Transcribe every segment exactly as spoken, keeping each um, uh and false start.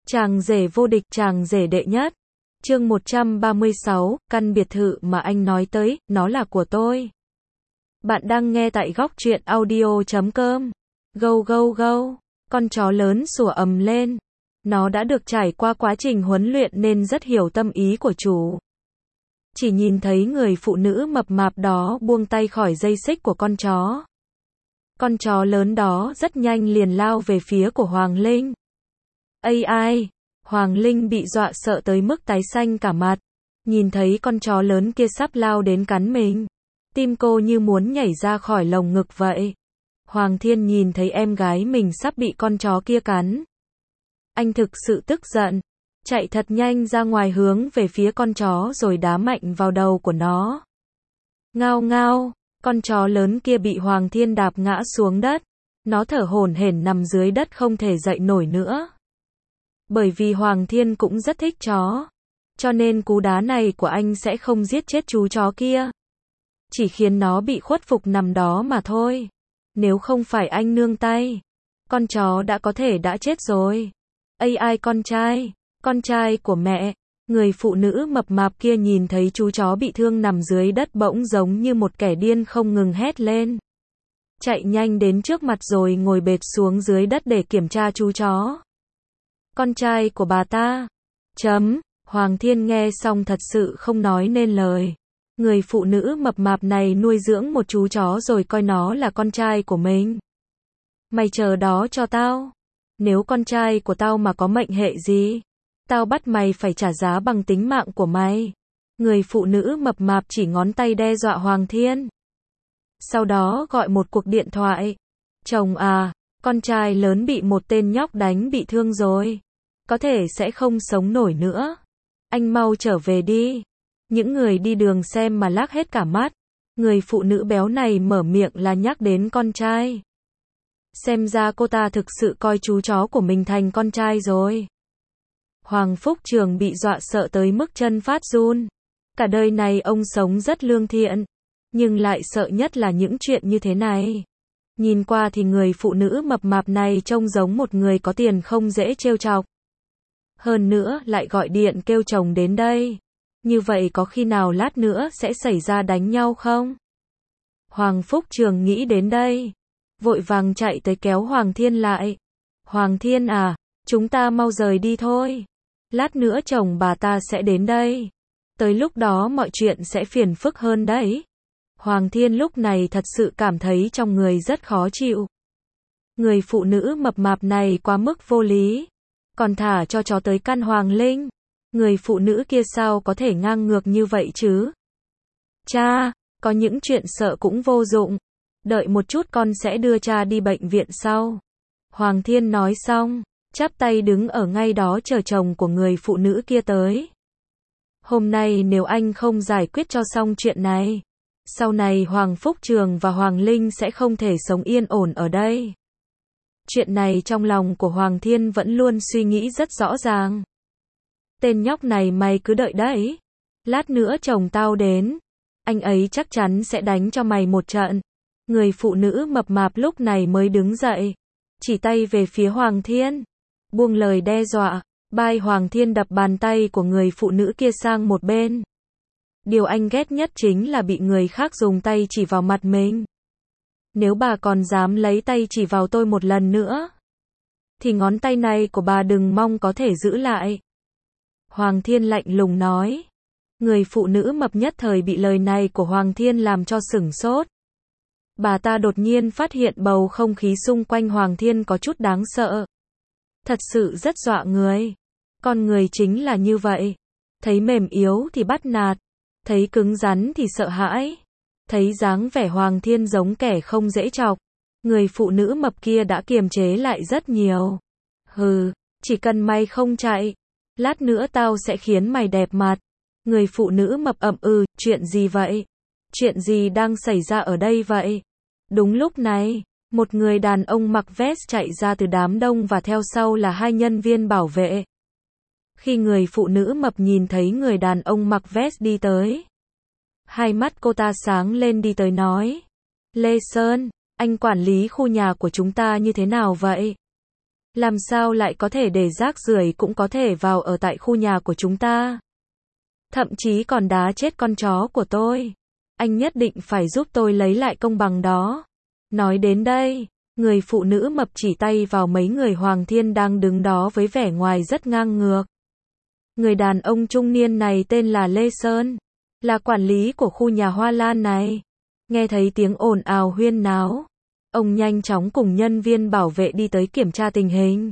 Chàng rể vô địch, chàng rể đệ nhất. Chương một trăm ba mươi sáu, căn biệt thự mà anh nói tới, nó là của tôi. Bạn đang nghe tại góc truyện audio chấm com. Gâu gâu gâu, con chó lớn sủa ầm lên. Nó đã được trải qua quá trình huấn luyện nên rất hiểu tâm ý của chủ. Chỉ nhìn thấy người phụ nữ mập mạp đó buông tay khỏi dây xích của con chó. Con chó lớn đó rất nhanh liền lao về phía của Hoàng Linh. Ây ai, Hoàng Linh bị dọa sợ tới mức tái xanh cả mặt. Nhìn thấy con chó lớn kia sắp lao đến cắn mình. Tim cô như muốn nhảy ra khỏi lồng ngực vậy. Hoàng Thiên nhìn thấy em gái mình sắp bị con chó kia cắn. Anh thực sự tức giận. Chạy thật nhanh ra ngoài hướng về phía con chó rồi đá mạnh vào đầu của nó. Ngao ngao, con chó lớn kia bị Hoàng Thiên đạp ngã xuống đất. Nó thở hổn hển nằm dưới đất không thể dậy nổi nữa. Bởi vì Hoàng Thiên cũng rất thích chó. Cho nên cú đá này của anh sẽ không giết chết chú chó kia. Chỉ khiến nó bị khuất phục nằm đó mà thôi. Nếu không phải anh nương tay, con chó đã có thể đã chết rồi. Ây ai con trai, con trai của mẹ. Người phụ nữ mập mạp kia nhìn thấy chú chó bị thương nằm dưới đất bỗng giống như một kẻ điên không ngừng hét lên. Chạy nhanh đến trước mặt rồi ngồi bệt xuống dưới đất để kiểm tra chú chó. Con trai của bà ta. Chấm, Hoàng Thiên nghe xong thật sự không nói nên lời. Người phụ nữ mập mạp này nuôi dưỡng một chú chó rồi coi nó là con trai của mình. Mày chờ đó cho tao. Nếu con trai của tao mà có mệnh hệ gì, tao bắt mày phải trả giá bằng tính mạng của mày. Người phụ nữ mập mạp chỉ ngón tay đe dọa Hoàng Thiên. Sau đó gọi một cuộc điện thoại. Chồng à, con trai lớn bị một tên nhóc đánh bị thương rồi. Có thể sẽ không sống nổi nữa. Anh mau trở về đi. Những người đi đường xem mà lác hết cả mắt. Người phụ nữ béo này mở miệng là nhắc đến con trai. Xem ra cô ta thực sự coi chú chó của mình thành con trai rồi. Hoàng Phúc Trường bị dọa sợ tới mức chân phát run. Cả đời này ông sống rất lương thiện. Nhưng lại sợ nhất là những chuyện như thế này. Nhìn qua thì người phụ nữ mập mạp này trông giống một người có tiền không dễ trêu chọc. Hơn nữa lại gọi điện kêu chồng đến đây. Như vậy có khi nào lát nữa sẽ xảy ra đánh nhau không? Hoàng Phúc Trường nghĩ đến đây. Vội vàng chạy tới kéo Hoàng Thiên lại. Hoàng Thiên à, chúng ta mau rời đi thôi. Lát nữa chồng bà ta sẽ đến đây. Tới lúc đó mọi chuyện sẽ phiền phức hơn đấy. Hoàng Thiên lúc này thật sự cảm thấy trong người rất khó chịu. Người phụ nữ mập mạp này quá mức vô lý. Còn thả cho chó tới căn Hoàng Linh. Người phụ nữ kia sao có thể ngang ngược như vậy chứ? Cha, có những chuyện sợ cũng vô dụng. Đợi một chút con sẽ đưa cha đi bệnh viện sau. Hoàng Thiên nói xong, chắp tay đứng ở ngay đó chờ chồng của người phụ nữ kia tới. Hôm nay nếu anh không giải quyết cho xong chuyện này, sau này Hoàng Phúc Trường và Hoàng Linh sẽ không thể sống yên ổn ở đây. Chuyện này trong lòng của Hoàng Thiên vẫn luôn suy nghĩ rất rõ ràng. Tên nhóc này mày cứ đợi đấy. Lát nữa chồng tao đến. Anh ấy chắc chắn sẽ đánh cho mày một trận. Người phụ nữ mập mạp lúc này mới đứng dậy. Chỉ tay về phía Hoàng Thiên. Buông lời đe dọa. Bai Hoàng Thiên đập bàn tay của người phụ nữ kia sang một bên. Điều anh ghét nhất chính là bị người khác dùng tay chỉ vào mặt mình. Nếu bà còn dám lấy tay chỉ vào tôi một lần nữa, thì ngón tay này của bà đừng mong có thể giữ lại. Hoàng Thiên lạnh lùng nói. Người phụ nữ mập nhất thời bị lời này của Hoàng Thiên làm cho sửng sốt. Bà ta đột nhiên phát hiện bầu không khí xung quanh Hoàng Thiên có chút đáng sợ. Thật sự rất dọa người. Con người chính là như vậy. Thấy mềm yếu thì bắt nạt. Thấy cứng rắn thì sợ hãi. Thấy dáng vẻ Hoàng Thiên giống kẻ không dễ chọc. Người phụ nữ mập kia đã kiềm chế lại rất nhiều. Hừ, chỉ cần mày không chạy, lát nữa tao sẽ khiến mày đẹp mặt. Người phụ nữ mập ậm ừ, chuyện gì vậy? Chuyện gì đang xảy ra ở đây vậy? Đúng lúc này, một người đàn ông mặc vest chạy ra từ đám đông và theo sau là hai nhân viên bảo vệ. Khi người phụ nữ mập nhìn thấy người đàn ông mặc vest đi tới, hai mắt cô ta sáng lên đi tới nói. Lê Sơn, anh quản lý khu nhà của chúng ta như thế nào vậy? Làm sao lại có thể để rác rưởi cũng có thể vào ở tại khu nhà của chúng ta? Thậm chí còn đá chết con chó của tôi. Anh nhất định phải giúp tôi lấy lại công bằng đó. Nói đến đây, người phụ nữ mập chỉ tay vào mấy người Hoàng Thiên đang đứng đó với vẻ ngoài rất ngang ngược. Người đàn ông trung niên này tên là Lê Sơn, là quản lý của khu nhà Hoa Lan này. Nghe thấy tiếng ồn ào huyên náo, ông nhanh chóng cùng nhân viên bảo vệ đi tới kiểm tra tình hình.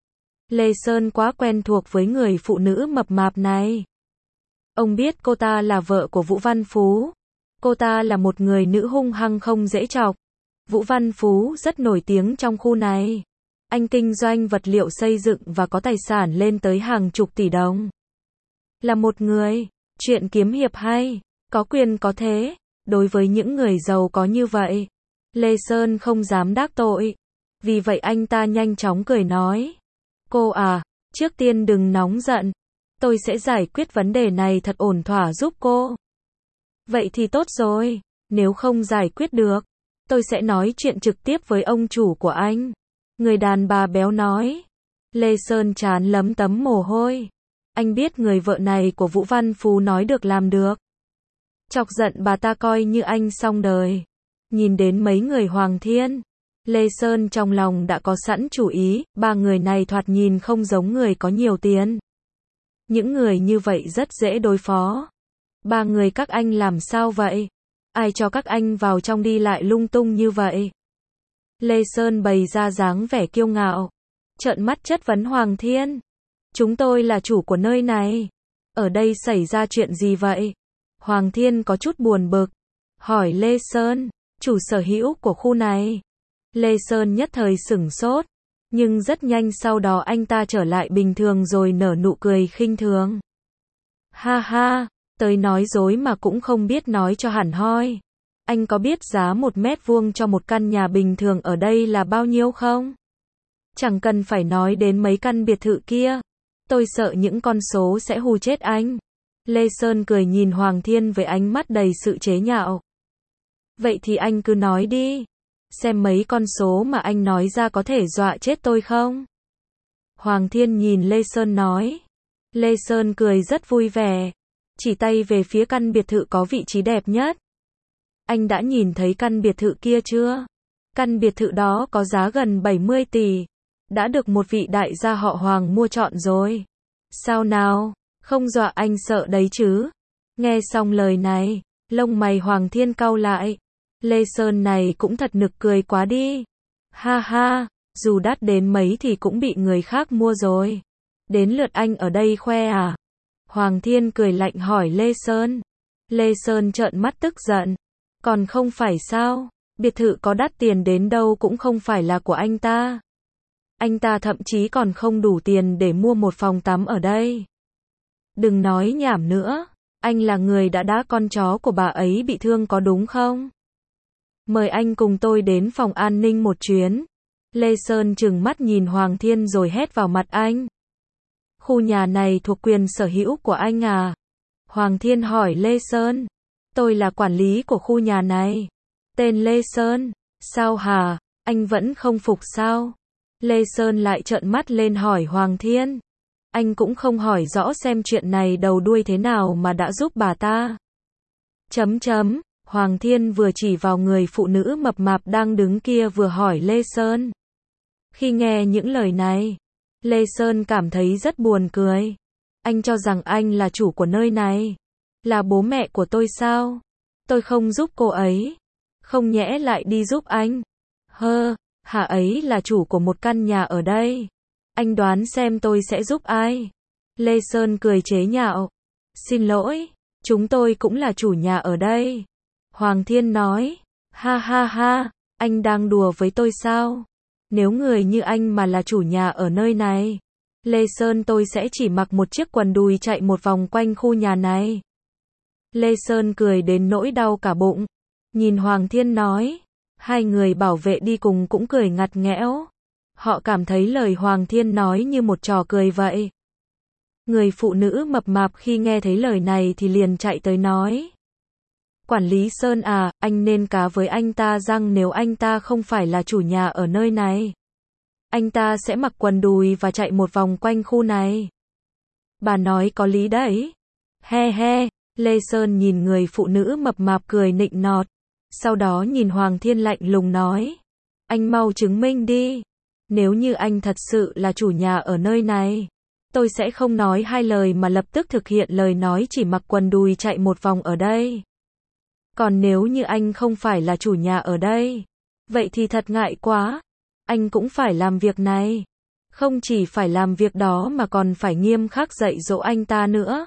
Lê Sơn quá quen thuộc với người phụ nữ mập mạp này. Ông biết cô ta là vợ của Vũ Văn Phú. Cô ta là một người nữ hung hăng không dễ chọc. Vũ Văn Phú rất nổi tiếng trong khu này. Anh kinh doanh vật liệu xây dựng và có tài sản lên tới hàng chục tỷ đồng. Là một người, chuyện kiếm hiệp hay, có quyền có thế. Đối với những người giàu có như vậy, Lê Sơn không dám đắc tội. Vì vậy anh ta nhanh chóng cười nói. Cô à, trước tiên đừng nóng giận. Tôi sẽ giải quyết vấn đề này thật ổn thỏa giúp cô. Vậy thì tốt rồi, nếu không giải quyết được, tôi sẽ nói chuyện trực tiếp với ông chủ của anh. Người đàn bà béo nói. Lê Sơn trán lấm tấm mồ hôi. Anh biết người vợ này của Vũ Văn Phú nói được làm được. Chọc giận bà ta coi như anh xong đời. Nhìn đến mấy người Hoàng Thiên, Lê Sơn trong lòng đã có sẵn chủ ý, ba người này thoạt nhìn không giống người có nhiều tiền. Những người như vậy rất dễ đối phó. Ba người các anh làm sao vậy? Ai cho các anh vào trong đi lại lung tung như vậy? Lê Sơn bày ra dáng vẻ kiêu ngạo, trợn mắt chất vấn Hoàng Thiên. Chúng tôi là chủ của nơi này. Ở đây xảy ra chuyện gì vậy? Hoàng Thiên có chút buồn bực, hỏi Lê Sơn, chủ sở hữu của khu này. Lê Sơn nhất thời sửng sốt, nhưng rất nhanh sau đó anh ta trở lại bình thường rồi nở nụ cười khinh thường. Ha ha, tới nói dối mà cũng không biết nói cho hẳn hoi. Anh có biết giá một mét vuông cho một căn nhà bình thường ở đây là bao nhiêu không? Chẳng cần phải nói đến mấy căn biệt thự kia. Tôi sợ những con số sẽ hù chết anh. Lê Sơn cười nhìn Hoàng Thiên với ánh mắt đầy sự chế nhạo. Vậy thì anh cứ nói đi. Xem mấy con số mà anh nói ra có thể dọa chết tôi không? Hoàng Thiên nhìn Lê Sơn nói. Lê Sơn cười rất vui vẻ, chỉ tay về phía căn biệt thự có vị trí đẹp nhất. Anh đã nhìn thấy căn biệt thự kia chưa? Căn biệt thự đó có giá gần bảy mươi tỷ. Đã được một vị đại gia họ Hoàng mua trọn rồi. Sao nào? Không dọa anh sợ đấy chứ? Nghe xong lời này, lông mày Hoàng Thiên cau lại. Lê Sơn này cũng thật nực cười quá đi. Ha ha, dù đắt đến mấy thì cũng bị người khác mua rồi. Đến lượt anh ở đây khoe à? Hoàng Thiên cười lạnh hỏi Lê Sơn. Lê Sơn trợn mắt tức giận. Còn không phải sao? Biệt thự có đắt tiền đến đâu cũng không phải là của anh ta. Anh ta thậm chí còn không đủ tiền để mua một phòng tắm ở đây. Đừng nói nhảm nữa. Anh là người đã đá con chó của bà ấy bị thương có đúng không? Mời anh cùng tôi đến phòng an ninh một chuyến. Lê Sơn trừng mắt nhìn Hoàng Thiên rồi hét vào mặt anh. Khu nhà này thuộc quyền sở hữu của anh à? Hoàng Thiên hỏi Lê Sơn. Tôi là quản lý của khu nhà này. Tên Lê Sơn. Sao hả? Anh vẫn không phục sao? Lê Sơn lại trợn mắt lên hỏi Hoàng Thiên. Anh cũng không hỏi rõ xem chuyện này đầu đuôi thế nào mà đã giúp bà ta. Chấm chấm. Hoàng Thiên vừa chỉ vào người phụ nữ mập mạp đang đứng kia vừa hỏi Lê Sơn. Khi nghe những lời này, Lê Sơn cảm thấy rất buồn cười. Anh cho rằng anh là chủ của nơi này. Là bố mẹ của tôi sao? Tôi không giúp cô ấy. Không nhẽ lại đi giúp anh. Hơ, hà ấy là chủ của một căn nhà ở đây. Anh đoán xem tôi sẽ giúp ai? Lê Sơn cười chế nhạo. Xin lỗi, chúng tôi cũng là chủ nhà ở đây. Hoàng Thiên nói. Ha ha ha, anh đang đùa với tôi sao? Nếu người như anh mà là chủ nhà ở nơi này, Lê Sơn tôi sẽ chỉ mặc một chiếc quần đùi chạy một vòng quanh khu nhà này. Lê Sơn cười đến nỗi đau cả bụng. Nhìn Hoàng Thiên nói. Hai người bảo vệ đi cùng cũng cười ngặt nghẽo. Họ cảm thấy lời Hoàng Thiên nói như một trò cười vậy. Người phụ nữ mập mạp khi nghe thấy lời này thì liền chạy tới nói. Quản lý Sơn à, anh nên cá với anh ta rằng nếu anh ta không phải là chủ nhà ở nơi này. anh ta sẽ mặc quần đùi và chạy một vòng quanh khu này. Bà nói có lý đấy. He he, Lê Sơn nhìn người phụ nữ mập mạp cười nịnh nọt. Sau đó nhìn Hoàng Thiên lạnh lùng nói. Anh mau chứng minh đi. Nếu như anh thật sự là chủ nhà ở nơi này, tôi sẽ không nói hai lời mà lập tức thực hiện lời nói chỉ mặc quần đùi chạy một vòng ở đây. Còn nếu như anh không phải là chủ nhà ở đây, vậy thì thật ngại quá. Anh cũng phải làm việc này. Không chỉ phải làm việc đó mà còn phải nghiêm khắc dạy dỗ anh ta nữa.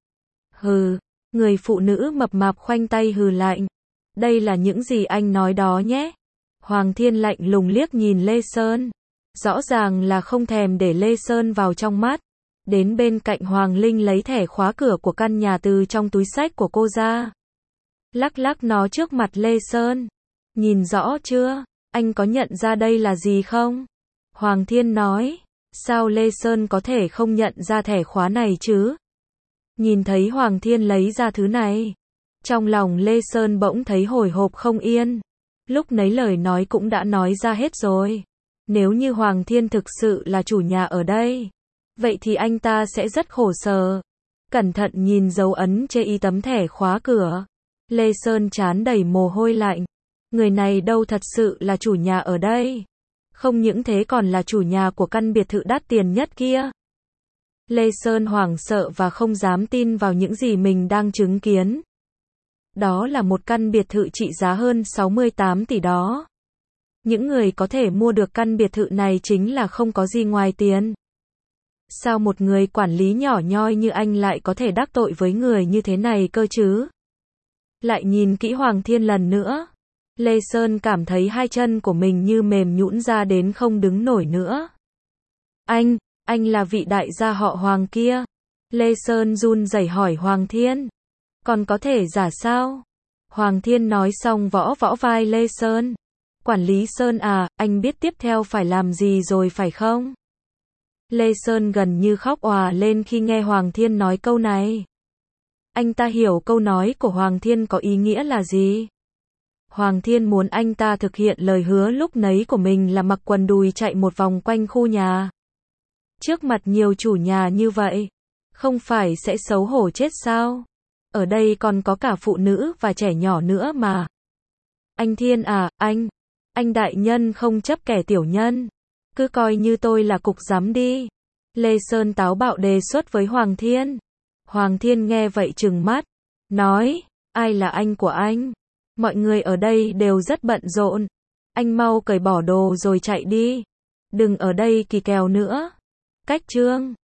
Hừ, người phụ nữ mập mạp khoanh tay hừ lạnh. Đây là những gì anh nói đó nhé. Hoàng Thiên lạnh lùng liếc nhìn Lê Sơn. Rõ ràng là không thèm để Lê Sơn vào trong mắt. Đến bên cạnh Hoàng Linh lấy thẻ khóa cửa của căn nhà từ trong túi xách của cô ra. Lắc lắc nó trước mặt Lê Sơn. Nhìn rõ chưa? Anh có nhận ra đây là gì không? Hoàng Thiên nói. Sao Lê Sơn có thể không nhận ra thẻ khóa này chứ? Nhìn thấy Hoàng Thiên lấy ra thứ này, trong lòng Lê Sơn bỗng thấy hồi hộp không yên. Lúc nấy lời nói cũng đã nói ra hết rồi. Nếu như Hoàng Thiên thực sự là chủ nhà ở đây, vậy thì anh ta sẽ rất khổ sở. Cẩn thận nhìn dấu ấn trên y tấm thẻ khóa cửa. Lê Sơn trán đầy mồ hôi lạnh. Người này đâu thật sự là chủ nhà ở đây. Không những thế còn là chủ nhà của căn biệt thự đắt tiền nhất kia. Lê Sơn hoảng sợ và không dám tin vào những gì mình đang chứng kiến. Đó là một căn biệt thự trị giá hơn sáu mươi tám tỷ đó. Những người có thể mua được căn biệt thự này chính là không có gì ngoài tiền. Sao một người quản lý nhỏ nhoi như anh lại có thể đắc tội với người như thế này cơ chứ? Lại nhìn kỹ Hoàng Thiên lần nữa. Lê Sơn cảm thấy hai chân của mình như mềm nhũn ra đến không đứng nổi nữa. Anh, anh là vị đại gia họ Hoàng kia. Lê Sơn run rẩy hỏi Hoàng Thiên. Còn có thể giả sao? Hoàng Thiên nói xong võ võ vai Lê Sơn. Quản lý Sơn à, anh biết tiếp theo phải làm gì rồi phải không? Lê Sơn gần như khóc òa lên khi nghe Hoàng Thiên nói câu này. Anh ta hiểu câu nói của Hoàng Thiên có ý nghĩa là gì. Hoàng Thiên muốn anh ta thực hiện lời hứa lúc nấy của mình là mặc quần đùi chạy một vòng quanh khu nhà. Trước mặt nhiều chủ nhà như vậy, không phải sẽ xấu hổ chết sao? Ở đây còn có cả phụ nữ và trẻ nhỏ nữa mà. Anh Thiên à, anh, anh đại nhân không chấp kẻ tiểu nhân. Cứ coi như tôi là cục giám đi. Lê Sơn táo bạo đề xuất với Hoàng Thiên. Hoàng Thiên nghe vậy trừng mắt, nói, ai là anh của anh? Mọi người ở đây đều rất bận rộn. Anh mau cởi bỏ đồ rồi chạy đi. Đừng ở đây kỳ kèo nữa. Cách chương